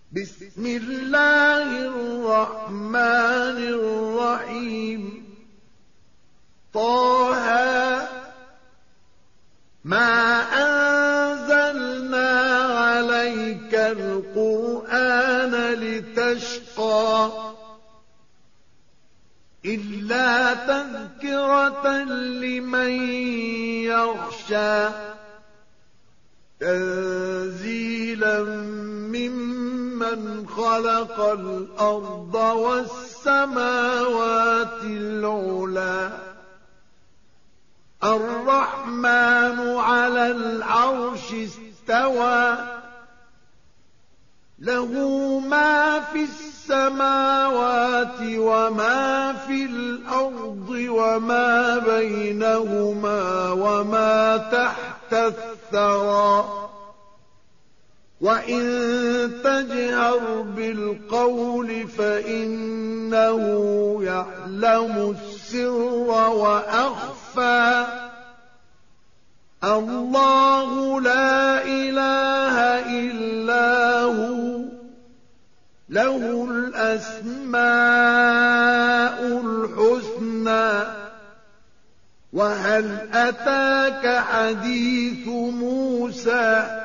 بسم الله الرحمن الرحيم طه ما أنزلنا عليك القرآن لتشقى إلا تذكرة لمن يخشى تنزيلا ممن خلق الأرض والسماوات العلى الرحمن على العرش استوى له ما في السماوات وما في الأرض وما بينهما وما تحت الثرى وإن تجهر بالقول فإنه يعلم السر وأخفى الله لا إله إلا هو له الأسماء الحسنى وهل أتاك حديث موسى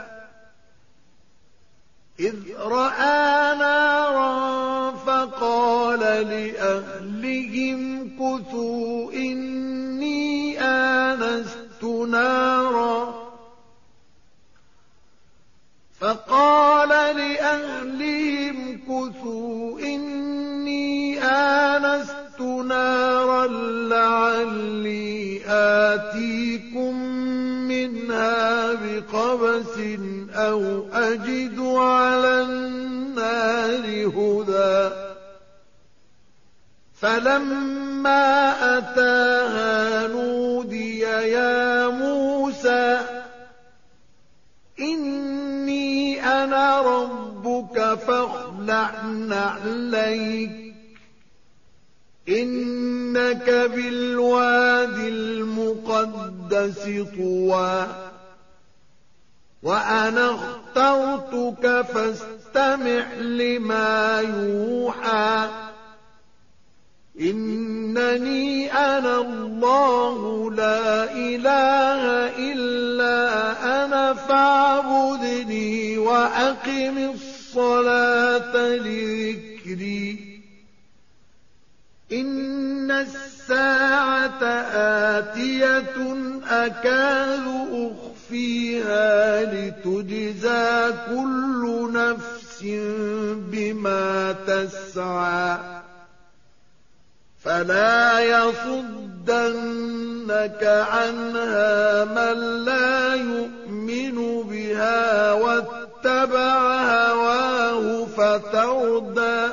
إذ رأى نارا فقال لأهلهم كثوا إني آنست نارا لعلي آتيكم منها بقبس أو أجد على النار هدى فلما أتاها نودي يا موسى إني أنا ربك فاخلع نعليك إنك بالواد المقدس طوى وأنا اخترتك فاستمع لما يوحى إنني أنا الله لا إله إلا أنا فاعبدني وأقم الصلاة لذكري إن الساعة آتية أكاد أخفيها لتجزى كل نفس بما تسعى فلا يصدنك عنها من لا يؤمن بها واتبع هواه فتردى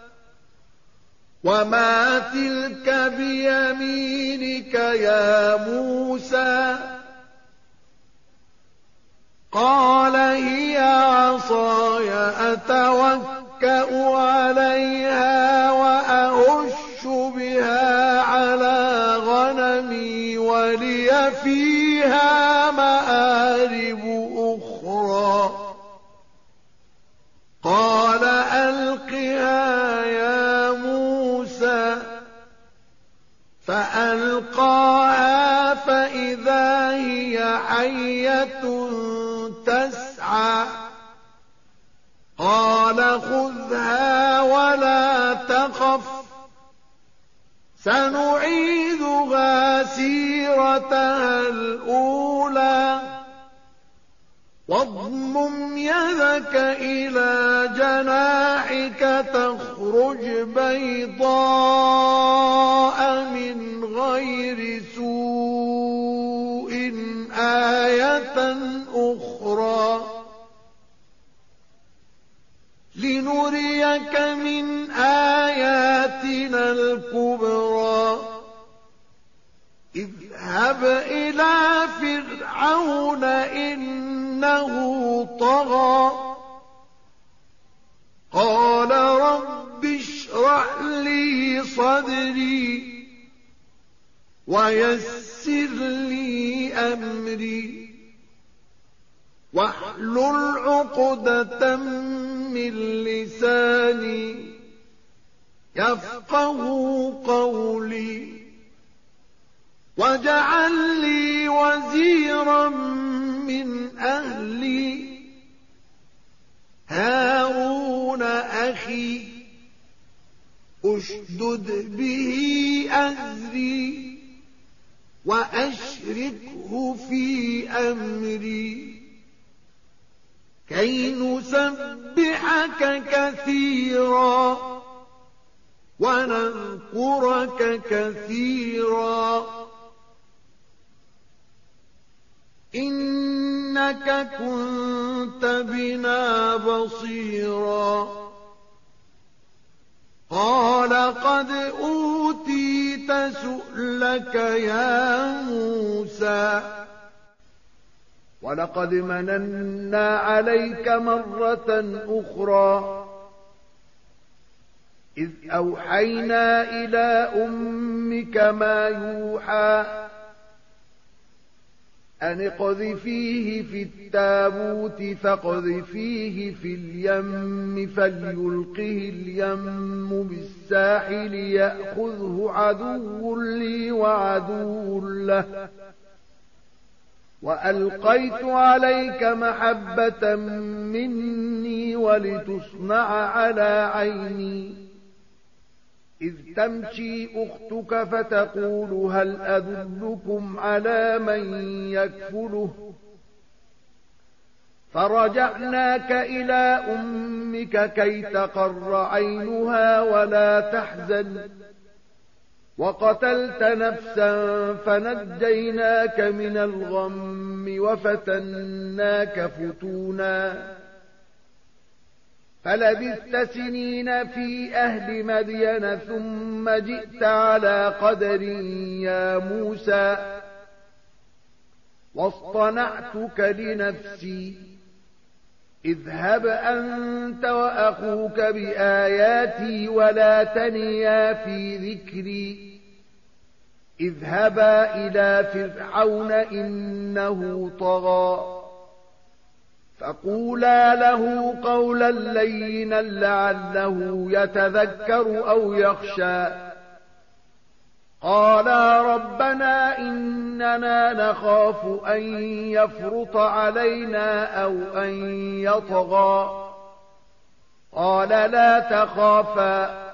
وما تلك بيمينك يا موسى قال هي عصاي أتوكأ عليها وأهش بها على غنمي ولي فيها مآرب أخرى قال ألقها يا موسى فألقاها فإذا هي حية تسعى قال خذها ولا تخف سنعيدها سيرتها الأولى واضمم يدك إلى جناحك تخرج بيضاء من غير سوء آية أخرى لنريك من آياتنا الكبرى اذهب إلى فرعون إنه طغى قال رب اشرح لي صدري ويسر لي أمري واحلل عقدة من لساني يفقهوا قولي واجعل لي وزيرا من أهلي هارون أخي أشدد به أزري وأشركه في أمري كي نسبحك كثيرا ونذكرك كثيرا إنك كنت بنا بصيرا قال قد أوتيت سؤلك يا موسى ولقد مننا عليك مرة أخرى إذ أوحينا إلى أمك ما يوحى أن اقذفيه في التابوت فاقذفيه في اليم فليلقه اليم بالساحل يأخذه عدو لي وعدو له وألقيت عليك محبة مني ولتصنع على عيني إذ تمشي أختك فتقول هل أدلكم على من يكفله فرجعناك إلى أمك كي تقر عينها ولا تحزن وقتلت نفسا فنجيناك من الغم وفتناك فتونا فلبثت سنين في أهل مدين ثم جئت على قدر يا موسى واصطنعتك لنفسي اذهب أنت وأخوك بآياتي ولا تنيا في ذكري اذهبا إلى فرعون إنه طغى فقولا له قولا لينا لعله يتذكر أو يخشى قالا ربنا إننا نخاف أن يفرط علينا أو أن يطغى قال لا تخافا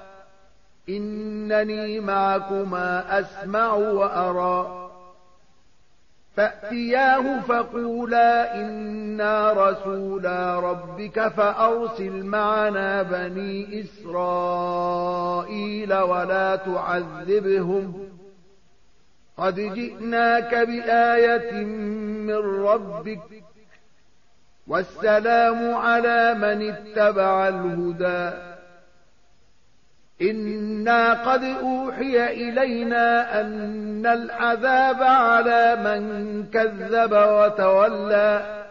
إنني معكما أسمع وأرى فأتياه فقولا إنا رسولا ربك فأرسل معنا بني إسرائيل ولا تعذبهم قد جئناك بآية من ربك والسلام على من اتبع الهدى إنا قد أوحي إلينا أن العذاب على من كذب وتولى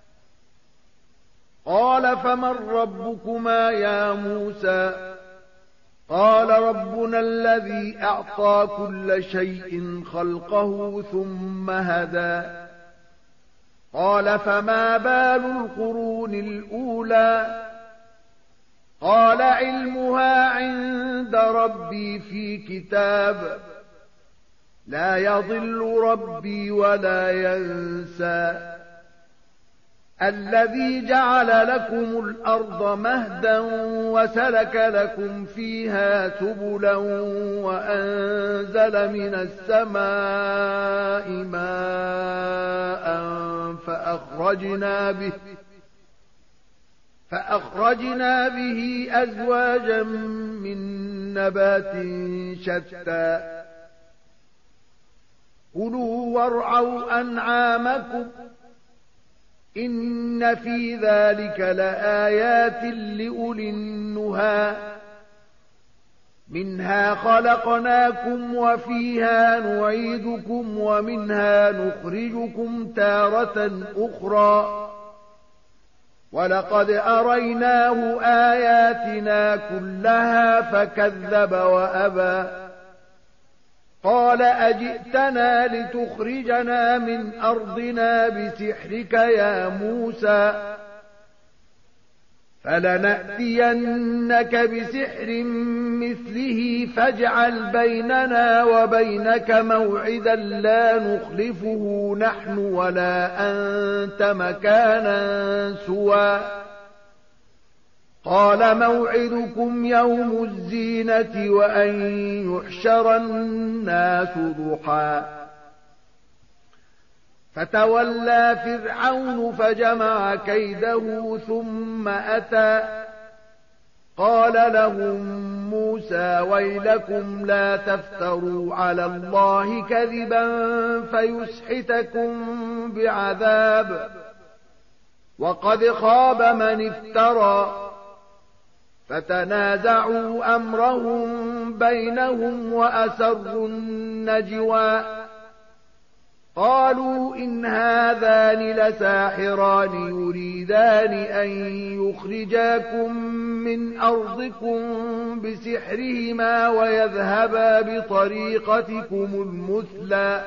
قال فمن ربكما يا موسى قال ربنا الذي أعطى كل شيء خلقه ثم هدى قال فما بال القرون الأولى قال علمها عند ربي في كتاب لا يضل ربي ولا ينسى الذي جعل لكم الأرض مهدا وسلك لكم فيها سبلا وأنزل من السماء ماء فأخرجنا به أزواجا من نبات شتى كلوا وارعوا أنعامكم إن في ذلك لآيات لأولي النهى منها خلقناكم وفيها نعيدكم ومنها نخرجكم تارة أخرى ولقد أريناه آياتنا كلها فكذب وأبى قال أجئتنا لتخرجنا من أرضنا بسحرك يا موسى فلنأتينك بسحر مثله فاجعل بيننا وبينك موعدا لا نخلفه نحن ولا أنت مكانا سوى قال موعدكم يوم الزينة وأن يحشر الناس ضحى فتولى فرعون فجمع كيده ثم أتى قال لهم موسى ويلكم لا تفتروا على الله كذبا فيسحتكم بعذاب وقد خاب من افترى فتنازعوا أمرهم بينهم وأسروا النجوى قالوا إن هذان لساحران يريدان أن يخرجاكم من أرضكم بسحرهما ويذهبا بطريقتكم المثلى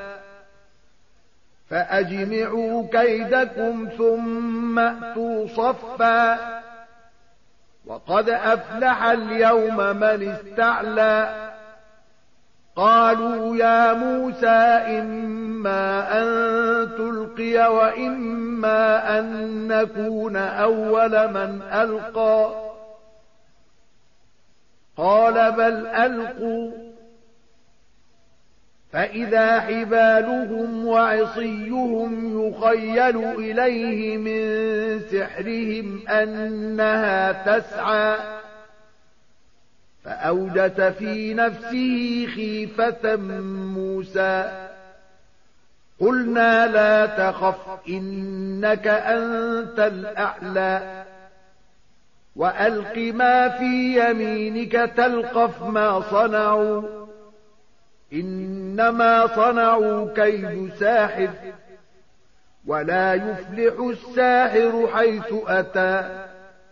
فأجمعوا كيدكم ثم أتوا صفا وقد أفلح اليوم من استعلى قالوا يا موسى إما أن تلقي وإما أن نكون أول من ألقى قال بل ألقوا فإذا حبالهم وعصيهم يخيل إليه من سحرهم أنها تسعى فأوجس في نفسه خيفة موسى قلنا لا تخف إنك أنت الأعلى وألق ما في يمينك تلقف ما صنعوا إنما صنعوا كيد ساحر ولا يفلح الساحر حيث أتى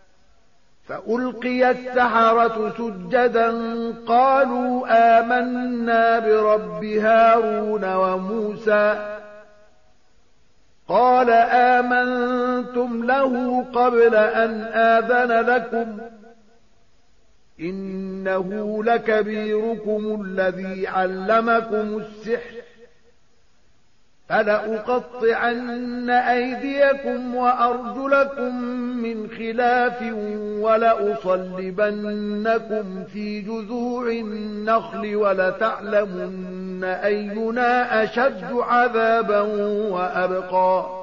فألقي السحرة سجدا قالوا آمنا برب هارون وموسى قال آمنتم له قبل أن آذن لكم إنه لكبيركم الذي علمكم السحر فلأقطعن أيديكم وأرجلكم من خلاف ولأصلبنكم في جذوع النخل ولتعلمن أينا أشد عذابا وأبقى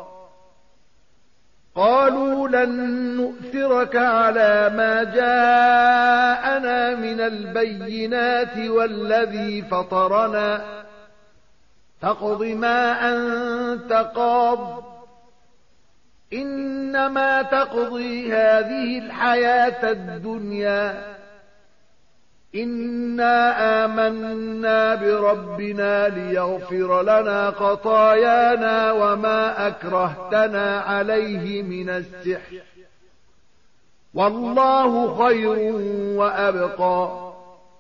قالوا لن نؤثرك على ما جاءنا من البينات والذي فطرنا فاقض ما أنت قاض إنما تقضي هذه الحياة الدنيا إنا آمنا بربنا ليغفر لنا خطايانا وما أكرهتنا عليه من السحر والله خير وأبقى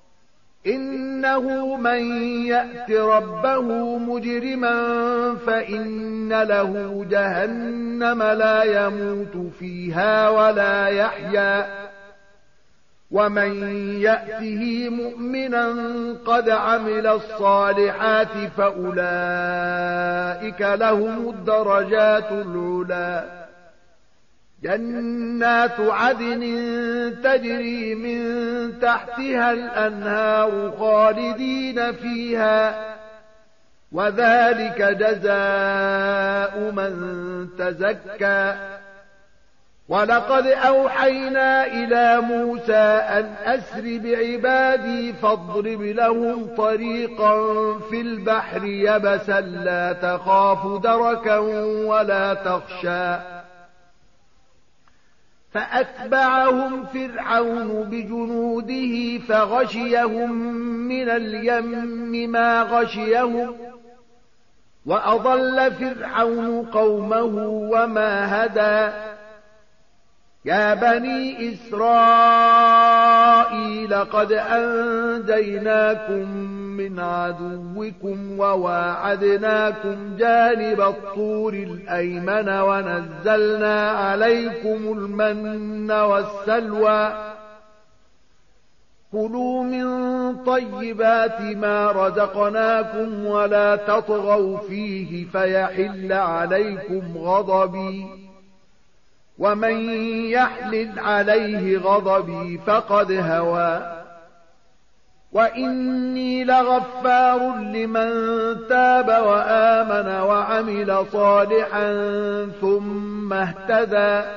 إنه من يأت ربه مجرما فإن له جهنم لا يموت فيها ولا يحيا ومن يأته مؤمنا قد عمل الصالحات فأولئك لهم الدرجات العلى جنات عدن تجري من تحتها الأنهار خالدين فيها وذلك جزاء من تزكى ولقد أوحينا إلى موسى أن أسر بعبادي فاضرب لهم طريقا في البحر يبسا لا تخاف دركا ولا تخشى فأتبعهم فرعون بجنوده فغشيهم من اليم ما غشيهم وأضل فرعون قومه وما هدى يا بني إسرائيل قد أنجيناكم من عدوكم وواعدناكم جانب الطور الأيمن ونزلنا عليكم المن والسلوى كلوا من طيبات ما رزقناكم ولا تطغوا فيه فيحل عليكم غضبي ومن يحلل عليه غضبي فقد هوى وإني لغفار لمن تاب وآمن وعمل صالحا ثم اهتدى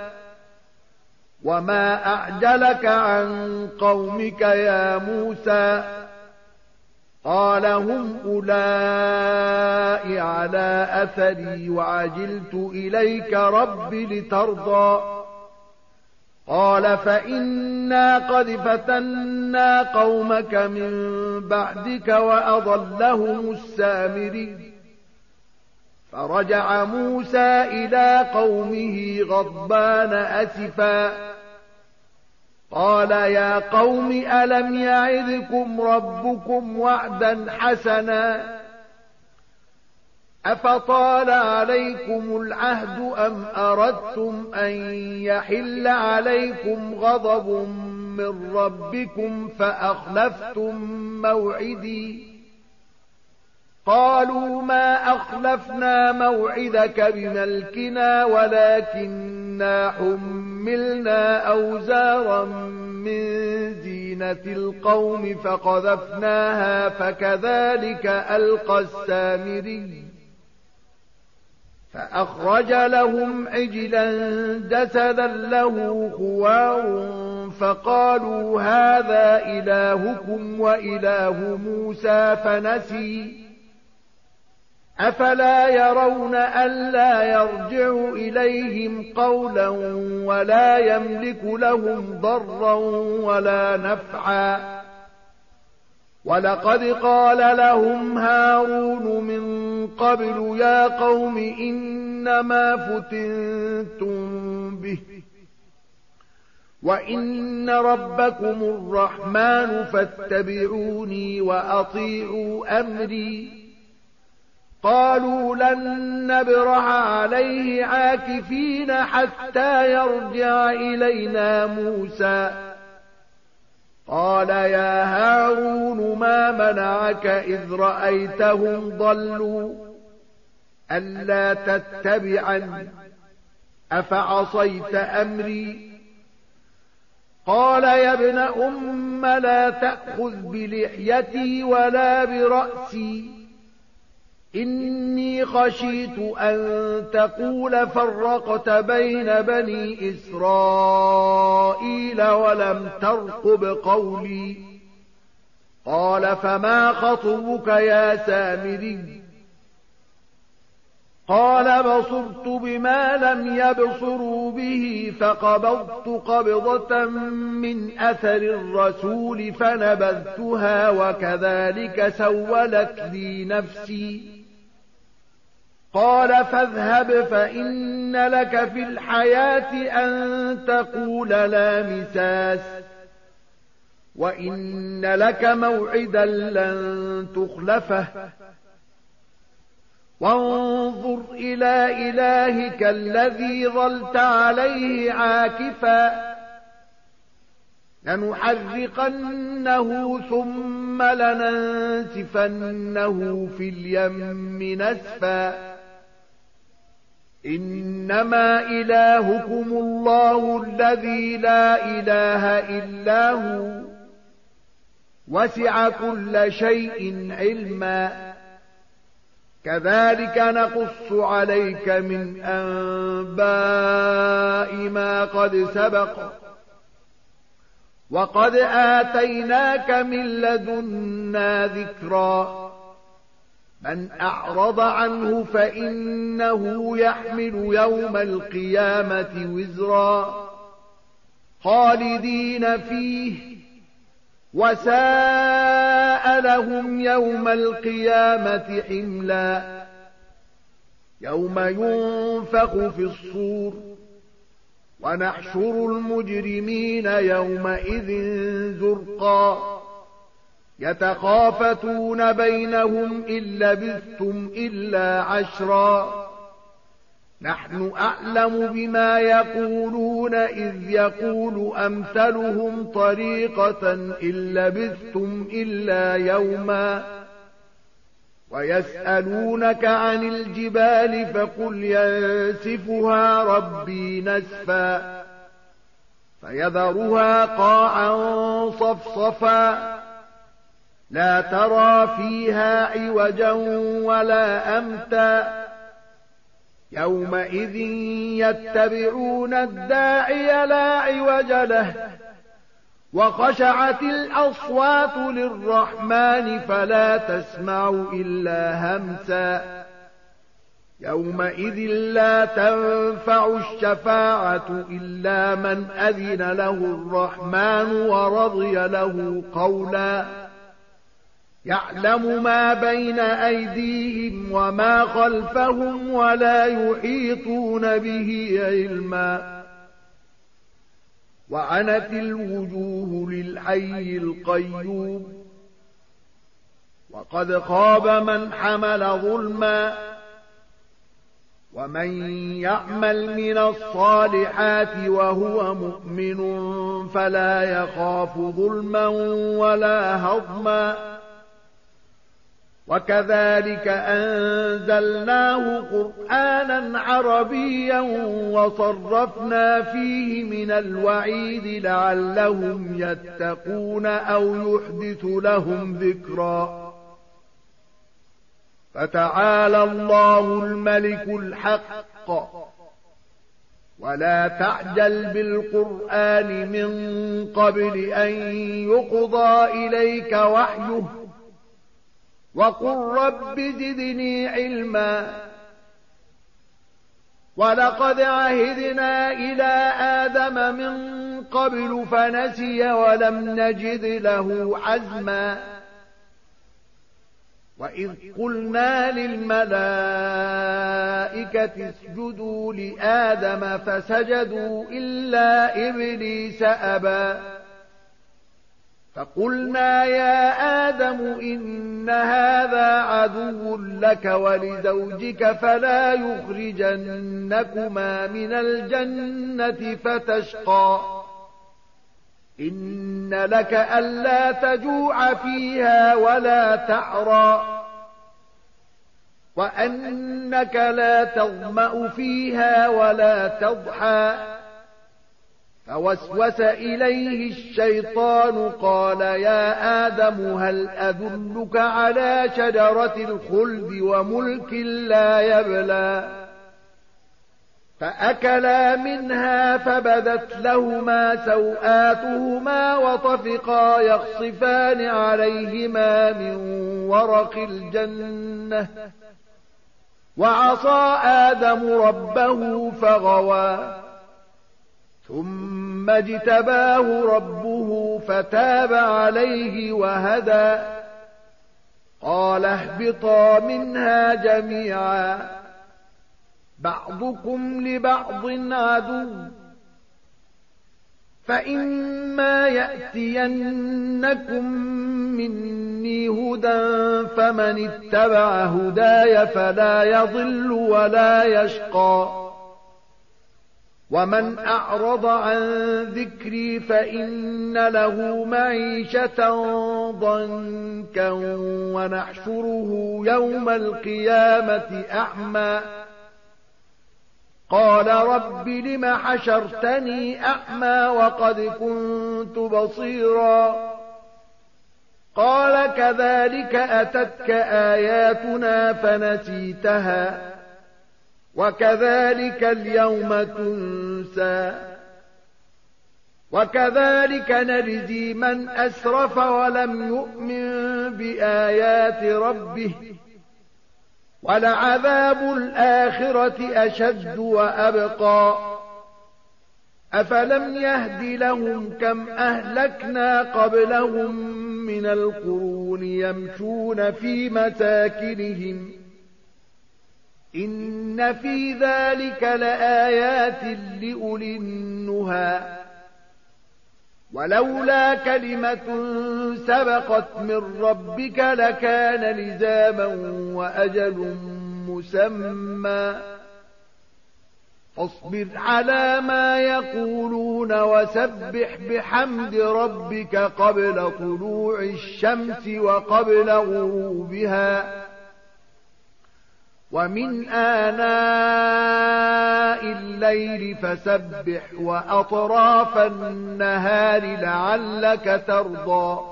وما أعجلك عن قومك يا موسى قال هم أولئك على أثري وعجلت إليك رب لترضى قال فإنا قد فتنا قومك من بعدك وأضلهم السامري فرجع موسى إلى قومه غضبان أسفا قال يا قوم ألم يعدكم ربكم وعدا حسنا أفطال عليكم العهد أم أردتم أن يحل عليكم غضب من ربكم فأخلفتم موعدي قالوا ما أخلفنا موعدك بملكنا ولكننا حملنا أوزارا من زينة القوم فقذفناها فكذلك ألقى السامري فأخرج لهم عجلا جسدا له خوار فقالوا هذا إلهكم وإله موسى فنسي أفلا يرون ألا يرجع إليهم قولا ولا يملك لهم ضرا ولا نفعا ولقد قال لهم هارون من قبل يا قوم إنما فتنتم به وإن ربكم الرحمن فاتبعوني وأطيعوا أمري قالوا لن نبرح عليه عاكفين حتى يرجع إلينا موسى قال يا هارون ما منعك إذ رأيتهم ضلوا ألا تتبعني أفعصيت أمري قال يا ابن أم لا تأخذ بلحيتي ولا برأسي إني خشيت أن تقول فرقت بين بني إسرائيل ولم ترقب قولي قال فما خطبك يا سامري قال بصرت بما لم يبصروا به فقبضت قبضة من أثر الرسول فنبذتها وكذلك سولت لي نفسي قال فاذهب فإن لك في الحياة أن تقول لا مساس وإن لك موعدا لن تخلفه وانظر إلى إلهك الذي ظلت عليه عاكفا لنحرقنه ثم لننسفنه في اليم نسفا إنما إلهكم الله الذي لا إله إلا هو وسع كل شيء علما كذلك نقص عليك من أنباء ما قد سبق وقد آتيناك من لدنا ذكرا من أعرض عنه فإنه يحمل يوم القيامة وزرا خالدين فيه وساء لهم يوم القيامة حملا يوم ينفخ في الصور ونحشر المجرمين يومئذ زرقا يتخافتون بينهم إن لبثتم إلا عشرا نحن أعلم بما يقولون إذ يقول أمثلهم طريقة إن لبثتم إلا يوما ويسألونك عن الجبال فقل ينسفها ربي نسفا فيذرها قاعا صفصفا لا ترى فيها عوجا ولا أمتا يومئذ يتبعون الداعي لا عوج له وخشعت الأصوات للرحمن فلا تسمع إلا همسا يومئذ لا تنفع الشفاعة إلا من أذن له الرحمن ورضي له قولا يعلم ما بين أيديهم وما خلفهم ولا يحيطون به علما وعنت الوجوه للحي القيوم وقد خاب من حمل ظلما ومن يعمل من الصالحات وهو مؤمن فلا يخاف ظلما ولا هضما وكذلك أنزلناه قرآنا عربيا وصرفنا فيه من الوعيد لعلهم يتقون أو يحدث لهم ذكرا فتعالى الله الملك الحق ولا تعجل بالقرآن من قبل أن يقضى إليك وحيه وقل رب زدني علما ولقد عهدنا إلى آدم من قبل فنسي ولم نجد له عزما وإذ قلنا للملائكة اسجدوا لآدم فسجدوا إلا إبليس أبى فقلنا يا آدم إن هذا عدو لك ولزوجك فلا يخرجنكما من الجنة فتشقى إن لك ألا تجوع فيها ولا تعرى وأنك لا تظمأ فيها ولا تضحى فوسوس إليه الشيطان قال يا آدم هل أدلك على شجرة الخلد وملك لا يبلى فأكلا منها فبدت لهما سوآتهما وطفقا يخصفان عليهما من ورق الجنة وعصى آدم ربه فغوى ثم اجتباه ربه فتاب عليه وهدى قال اهبطا منها جميعا بعضكم لبعض عدو فإما يأتينكم مني هدى فمن اتبع هداي فلا يضل ولا يشقى ومن أعرض عن ذكري فإن له معيشة ضنكا ونحشره يوم القيامة أعمى قال رب لم حشرتني أعمى وقد كنت بصيرا قال كذلك أتتك آياتنا فنسيتها وكذلك اليوم تنسى وكذلك نجزي من أسرف ولم يؤمن بآيات ربه ولعذاب الآخرة أشد وأبقى أفلم يهد لهم كم أهلكنا قبلهم من القرون يمشون في مساكنهم إن في ذلك لآيات لأولي النهى ولولا كلمة سبقت من ربك لكان لزاما وأجل مسمى فاصبر على ما يقولون وسبح بحمد ربك قبل طلوع الشمس وقبل غروبها ومن آناء الليل فسبح وأطراف النهار لعلك ترضى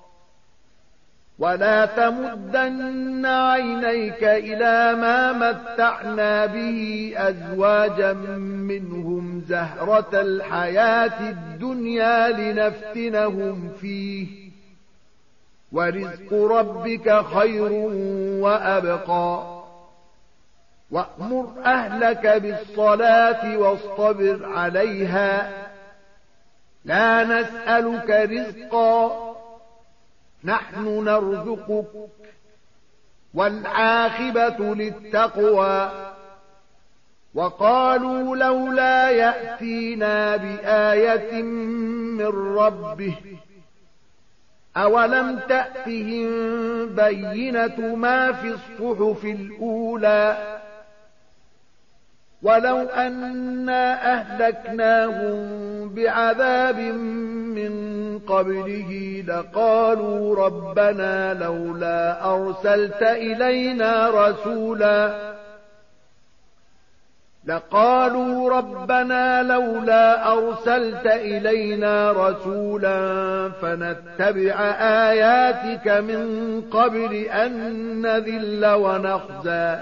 ولا تمدن عينيك إلى ما متعنا به أزواجا منهم زهرة الحياة الدنيا لنفتنهم فيه ورزق ربك خير وأبقى وأمر أهلك بالصلاة واصطبر عليها لا نسألك رزقا نحن نرزقك والعاقبة للتقوى وقالوا لولا يأتينا بآية من ربه أولم تأتهم بينة ما في الصحف الأولى ولو أنا أهلكناهم بعذاب من قبله لقالوا ربنا لولا أرسلت إلينا رسولا فنتبع آياتك من قبل أن نذل ونخزى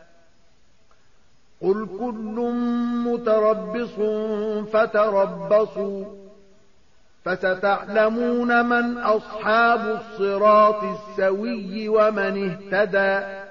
قل كل متربص فتربصوا فستعلمون من أصحاب الصراط السوي ومن اهتدى